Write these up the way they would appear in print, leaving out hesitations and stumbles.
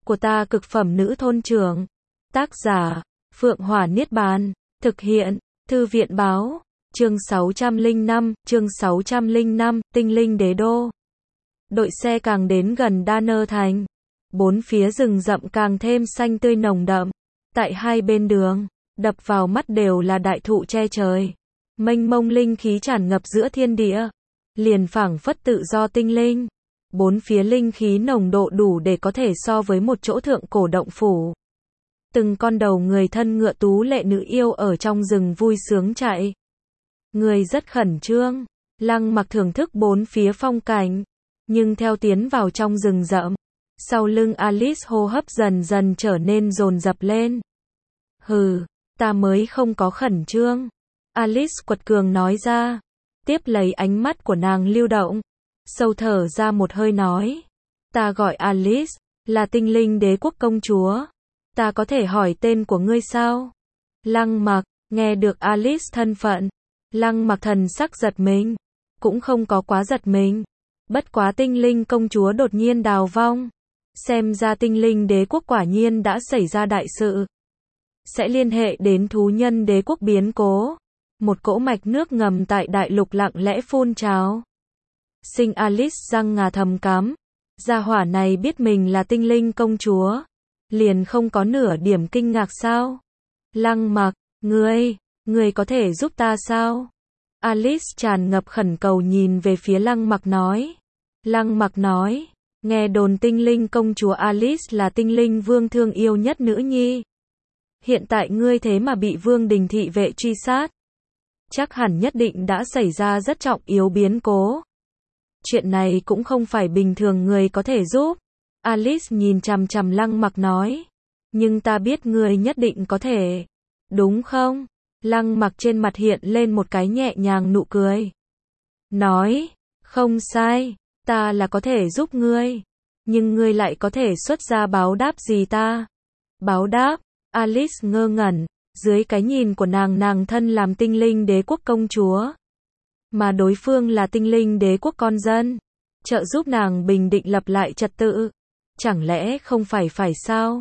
của ta cực phẩm nữ thôn trưởng. Tác giả, Phượng Hỏa Niết Bàn. Thực hiện, Thư viện Báo. Chương 605, Tinh Linh Đế Đô. Đội xe càng đến gần Đa Nơ Thành. Bốn phía rừng rậm càng thêm xanh tươi nồng đậm. Tại hai bên đường, đập vào mắt đều là đại thụ che trời. Mênh mông linh khí tràn ngập giữa thiên địa. Liền phảng phất tự do tinh linh. Bốn phía linh khí nồng độ đủ để có thể so với một chỗ thượng cổ động phủ. Từng con đầu người thân ngựa tú lệ nữ yêu ở trong rừng vui sướng chạy. Người rất khẩn trương, Lăng Mặc thưởng thức bốn phía phong cảnh, nhưng theo tiến vào trong rừng rậm, sau lưng Alice hô hấp dần dần trở nên dồn dập lên. Hừ, ta mới không có khẩn trương, Alice quật cường nói ra, tiếp lấy ánh mắt của nàng lưu động, sâu thở ra một hơi nói, ta gọi Alice, là tinh linh đế quốc công chúa, ta có thể hỏi tên của ngươi sao? Lăng Mặc, nghe được Alice thân phận, Lăng Mặc thần sắc giật mình, cũng không có quá giật mình, bất quá tinh linh công chúa đột nhiên đào vong, xem ra tinh linh đế quốc quả nhiên đã xảy ra đại sự, sẽ liên hệ đến thú nhân đế quốc biến cố, một cỗ mạch nước ngầm tại đại lục lặng lẽ phun trào. Sinh Alice răng ngà thầm cắm, gia hỏa này biết mình là tinh linh công chúa, liền không có nửa điểm kinh ngạc sao? Lăng Mặc, ngươi có thể giúp ta sao? Alice tràn ngập khẩn cầu nhìn về phía Lăng Mặc nói. Lăng Mặc nói, nghe đồn tinh linh công chúa Alice là tinh linh vương thương yêu nhất nữ nhi. Hiện tại ngươi thế mà bị vương đình thị vệ truy sát. Chắc hẳn nhất định đã xảy ra rất trọng yếu biến cố. Chuyện này cũng không phải bình thường người có thể giúp. Alice nhìn chằm chằm Lăng Mặc nói. Nhưng ta biết ngươi nhất định có thể. Đúng không? Lăng Mặc trên mặt hiện lên một cái nhẹ nhàng nụ cười. Nói, không sai, ta là có thể giúp ngươi. Nhưng ngươi lại có thể xuất ra báo đáp gì ta? Báo đáp? Alice ngơ ngẩn, dưới cái nhìn của nàng thân làm tinh linh đế quốc công chúa. Mà đối phương là tinh linh đế quốc con dân. Trợ giúp nàng bình định lập lại trật tự. Chẳng lẽ không phải sao?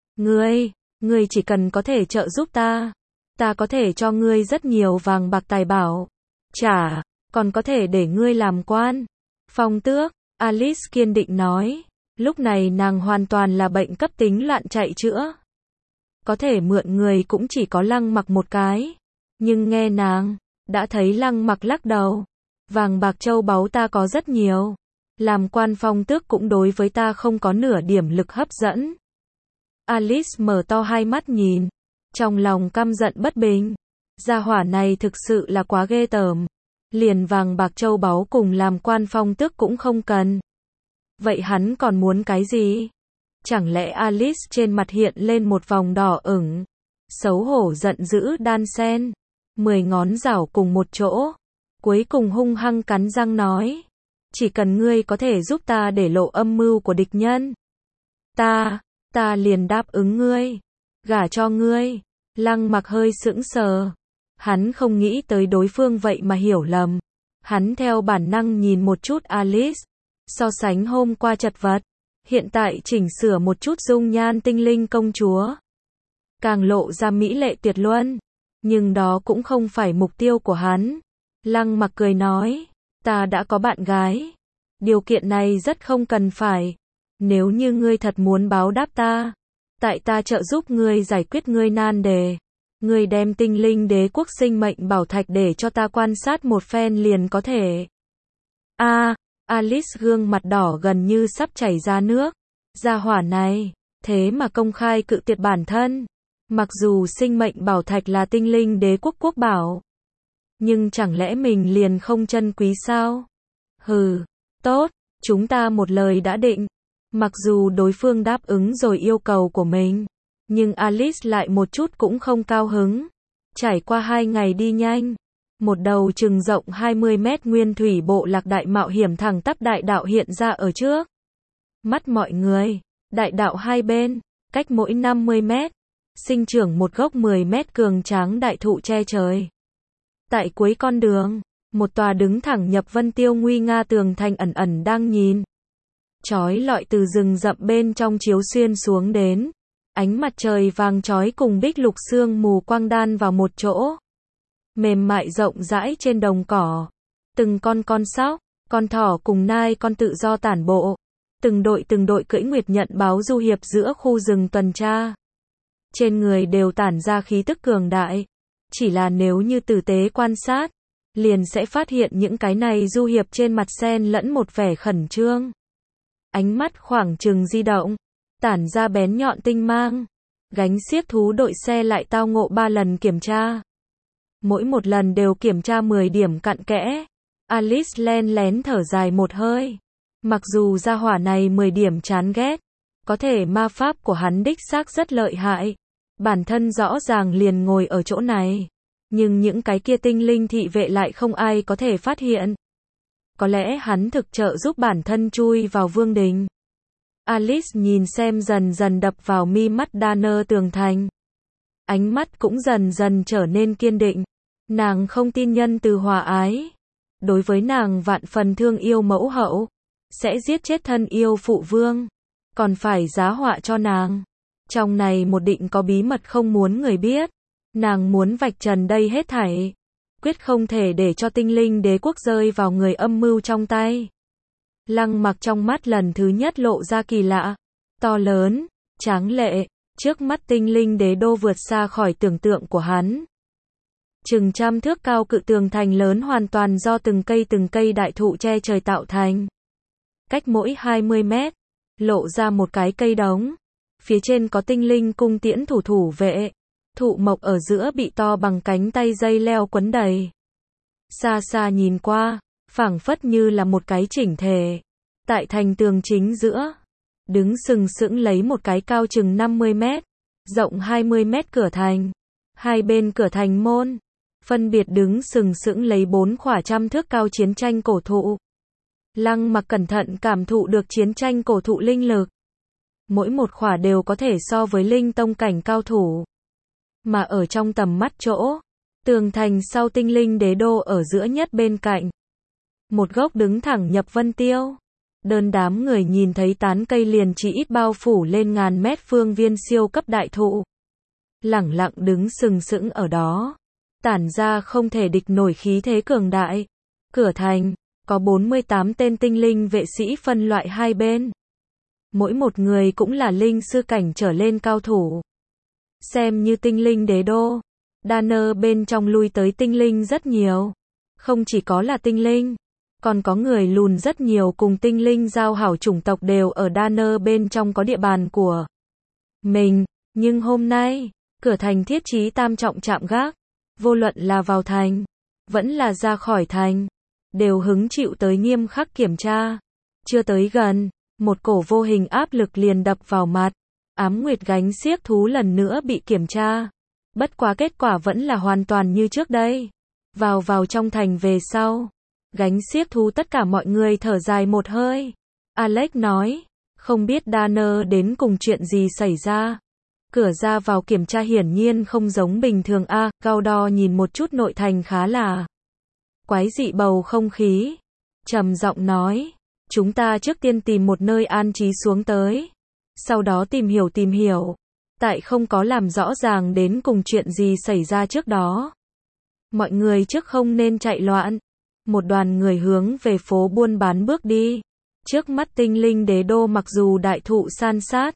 Ngươi chỉ cần có thể trợ giúp ta. Ta có thể cho ngươi rất nhiều vàng bạc tài bảo. Còn có thể để ngươi làm quan. Phong tước, Alice kiên định nói. Lúc này nàng hoàn toàn là bệnh cấp tính loạn chạy chữa. Có thể mượn người cũng chỉ có Lăng Mặc một cái. Nhưng nghe nàng, đã thấy Lăng Mặc lắc đầu. Vàng bạc châu báu ta có rất nhiều. Làm quan phong tước cũng đối với ta không có nửa điểm lực hấp dẫn. Alice mở to hai mắt nhìn. Trong lòng căm giận bất bình. Gia hỏa này thực sự là quá ghê tởm. Liền vàng bạc châu báu cùng làm quan phong tước cũng không cần. Vậy hắn còn muốn cái gì? Chẳng lẽ Alice trên mặt hiện lên một vòng đỏ ửng. Xấu hổ giận dữ đan sen. 10 ngón rảo cùng một chỗ. Cuối cùng hung hăng cắn răng nói. Chỉ cần ngươi có thể giúp ta để lộ âm mưu của địch nhân. Ta liền đáp ứng ngươi. Gả cho ngươi. Lăng Mặc hơi sững sờ. Hắn không nghĩ tới đối phương vậy mà hiểu lầm. Hắn theo bản năng nhìn một chút Alice. So sánh hôm qua chật vật. Hiện tại chỉnh sửa một chút dung nhan tinh linh công chúa. Càng lộ ra mỹ lệ tuyệt luân. Nhưng đó cũng không phải mục tiêu của hắn. Lăng Mặc cười nói. Ta đã có bạn gái. Điều kiện này rất không cần phải. Nếu như ngươi thật muốn báo đáp ta. Tại ta trợ giúp ngươi giải quyết ngươi nan đề. Ngươi đem tinh linh đế quốc sinh mệnh bảo thạch để cho ta quan sát một phen liền có thể. Alice gương mặt đỏ gần như sắp chảy ra nước. Gia hỏa này, thế mà công khai cự tuyệt bản thân. Mặc dù sinh mệnh bảo thạch là tinh linh đế quốc quốc bảo. Nhưng chẳng lẽ mình liền không trân quý sao? Hừ, tốt, chúng ta một lời đã định. Mặc dù đối phương đáp ứng rồi yêu cầu của mình. Nhưng Alice lại một chút cũng không cao hứng. Trải qua 2 ngày đi nhanh. Một đầu chừng rộng 20 mét nguyên thủy bộ lạc đại mạo hiểm thẳng tắp đại đạo hiện ra ở trước. Mắt mọi người, đại đạo hai bên, cách mỗi 50 mét. Sinh trưởng một gốc 10 mét cường tráng đại thụ che trời. Tại cuối con đường, một tòa đứng thẳng nhập vân tiêu nguy nga tường thành ẩn ẩn đang nhìn. chói lọi từ rừng rậm bên trong chiếu xuyên xuống đến. Ánh mặt trời vàng chói cùng bích lục sương mù quang đan vào một chỗ. Mềm mại rộng rãi trên đồng cỏ. Từng con sóc, con thỏ cùng nai con tự do tản bộ. Từng đội cưỡi nguyệt nhận báo du hiệp giữa khu rừng tuần tra. Trên người đều tản ra khí tức cường đại. Chỉ là nếu như tử tế quan sát, liền sẽ phát hiện những cái này du hiệp trên mặt xen lẫn một vẻ khẩn trương. Ánh mắt khoảng chừng di động, tản ra bén nhọn tinh mang. Gánh xiếc thú đội xe lại tao ngộ 3 lần kiểm tra. Mỗi một lần đều kiểm tra 10 điểm cặn kẽ. Alice len lén thở dài một hơi. Mặc dù gia hỏa này 10 điểm chán ghét, có thể ma pháp của hắn đích xác rất lợi hại. Bản thân rõ ràng liền ngồi ở chỗ này. Nhưng những cái kia tinh linh thị vệ lại không ai có thể phát hiện. Có lẽ hắn thực trợ giúp bản thân chui vào vương đình. Alice nhìn xem dần dần đập vào mi mắt Danner tường thành. Ánh mắt cũng dần dần trở nên kiên định. Nàng không tin nhân từ hòa ái. Đối với nàng vạn phần thương yêu mẫu hậu. Sẽ giết chết thân yêu phụ vương. Còn phải giá họa cho nàng. Trong này một định có bí mật không muốn người biết. Nàng muốn vạch trần đây hết thảy. Quyết không thể để cho tinh linh đế quốc rơi vào người âm mưu trong tay. Lăng Mặc trong mắt lần thứ nhất lộ ra kỳ lạ. To lớn, tráng lệ. Trước mắt tinh linh đế đô vượt xa khỏi tưởng tượng của hắn. Chừng trăm thước cao cự tường thành lớn hoàn toàn do từng cây đại thụ che trời tạo thành. Cách mỗi 20 mét, lộ ra một cái cây đống. Phía trên có tinh linh cung tiễn thủ vệ. Thụ mộc ở giữa bị to bằng cánh tay dây leo quấn đầy. Xa xa nhìn qua, phảng phất như là một cái chỉnh thể. Tại thành tường chính giữa, đứng sừng sững lấy một cái cao chừng 50 mét, rộng 20 mét cửa thành. Hai bên cửa thành môn, phân biệt đứng sừng sững lấy 4 khỏa trăm thước cao chiến tranh cổ thụ. Lăng Mặc cẩn thận cảm thụ được chiến tranh cổ thụ linh lực. Mỗi một khỏa đều có thể so với linh tông cảnh cao thủ. Mà ở trong tầm mắt chỗ, tường thành sau tinh linh đế đô ở giữa nhất bên cạnh. Một gốc đứng thẳng nhập vân tiêu. Đơn đám người nhìn thấy tán cây liền chỉ ít bao phủ lên ngàn mét phương viên siêu cấp đại thụ. Lẳng lặng đứng sừng sững ở đó. Tản ra không thể địch nổi khí thế cường đại. Cửa thành, có 48 tên tinh linh vệ sĩ phân loại hai bên. Mỗi một người cũng là linh sư cảnh trở lên cao thủ. Xem như tinh linh đế đô. Danner bên trong lui tới tinh linh rất nhiều. Không chỉ có là tinh linh, còn có người lùn rất nhiều cùng tinh linh giao hảo chủng tộc đều ở Danner bên trong có địa bàn của mình. Nhưng hôm nay, cửa thành thiết trí tam trọng trạm gác. Vô luận là vào thành, vẫn là ra khỏi thành, đều hứng chịu tới nghiêm khắc kiểm tra. Chưa tới gần, một cổ vô hình áp lực liền đập vào mặt. Ám Nguyệt gánh xiếc thú lần nữa bị kiểm tra. Bất quá kết quả vẫn là hoàn toàn như trước đây. Vào trong thành về sau, gánh xiếc thú tất cả mọi người thở dài một hơi. Alex nói, không biết Danner đến cùng chuyện gì xảy ra. Cửa ra vào kiểm tra hiển nhiên không giống bình thường a. Gaudor nhìn một chút nội thành khá là quái dị bầu không khí. Trầm giọng nói, chúng ta trước tiên tìm một nơi an trí xuống tới. Sau đó tìm hiểu. Tại không có làm rõ ràng đến cùng chuyện gì xảy ra trước đó. Mọi người trước không nên chạy loạn. Một đoàn người hướng về phố buôn bán bước đi. Trước mắt tinh linh đế đô mặc dù đại thụ san sát,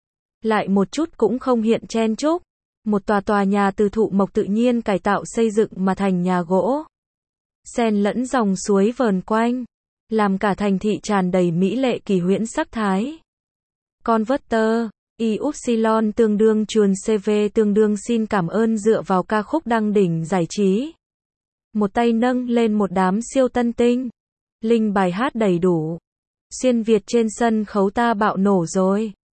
lại một chút cũng không hiện chen chúc. Một tòa nhà từ thụ mộc tự nhiên cải tạo xây dựng mà thành nhà gỗ. Xen lẫn dòng suối vờn quanh, làm cả thành thị tràn đầy mỹ lệ kỳ huyễn sắc thái. Converter, Ypsilon tương đương chuồn CV tương đương xin cảm ơn dựa vào ca khúc đăng đỉnh giải trí. Một tay nâng lên một đám siêu tân tinh. Linh bài hát đầy đủ. Xuyên Việt trên sân khấu ta bạo nổ rồi.